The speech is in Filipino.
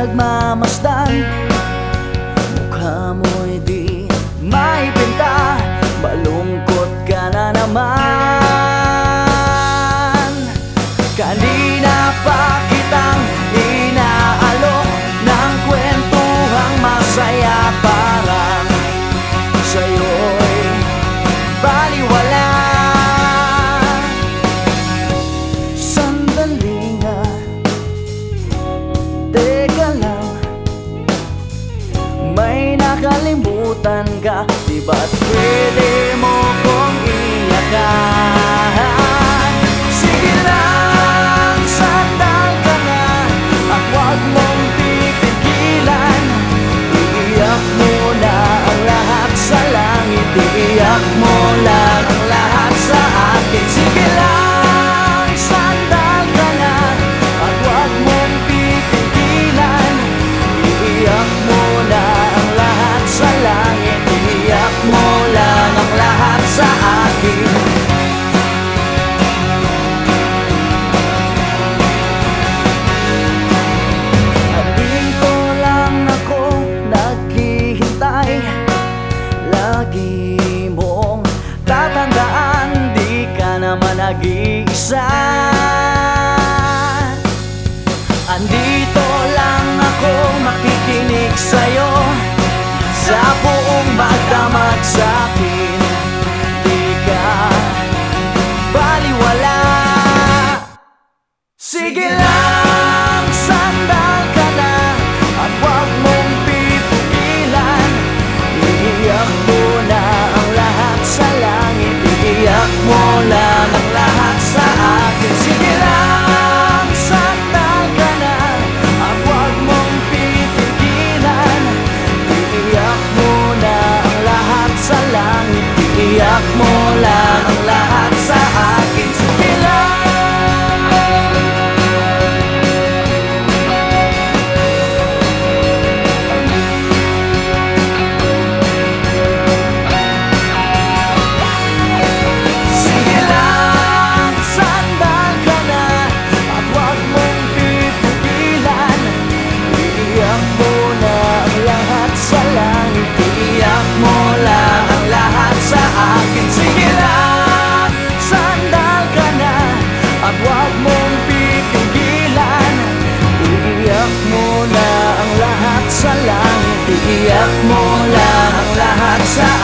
nagmamasdan, mukha mo'y di maipinta, malungkot ka na naman. Kanina pa kitang inaalok ng kwentuhang masaya, parang sa'yo'y baliwala. Sandali nga, teka lang, may nakalimutan ka, di ba't pwede mo kong iyakan? Sige lang, sandal ka nga, at huwag mong pipigilan. Iiyak mo na ang lahat sa langit, iiyak mo lang ang lahat sa akin. Sige lang, sandal ka nga, at huwag mong pipigilan. Iiyak mo na ang lahat sa langit, iiyak mo lang ang lahat sa akin. Andito lang ako naghihintay, lagi mong tatandaan, di ka naman nag-iisa. Andito lang ako makikinig sa'yo, sa buong magdamag sa'kin, di ka baliwala. Sige lang, sandal ka na, at huwag mong pipigilan. Iiyak mo na ang lahat sa langit, iiyak mo lang ang lahat sa akin. Sige lang, sandal ka na, at huwag mong pipigilan. Iiyak mo na ang lahat sa langit, iiyak mo lang ang lahat sa akin. Sige lang. Sige lang, sandal ka na, at huwag mong pipigilan. Iiyak mo na ang lahat sa langit, iiyak mo lang ang lahat sa akin. Sige lang, sandal ka na, at huwag mong pipigilan. Iiyak mo na ang lahat sa langit, iiyak mo lang ang lahat sa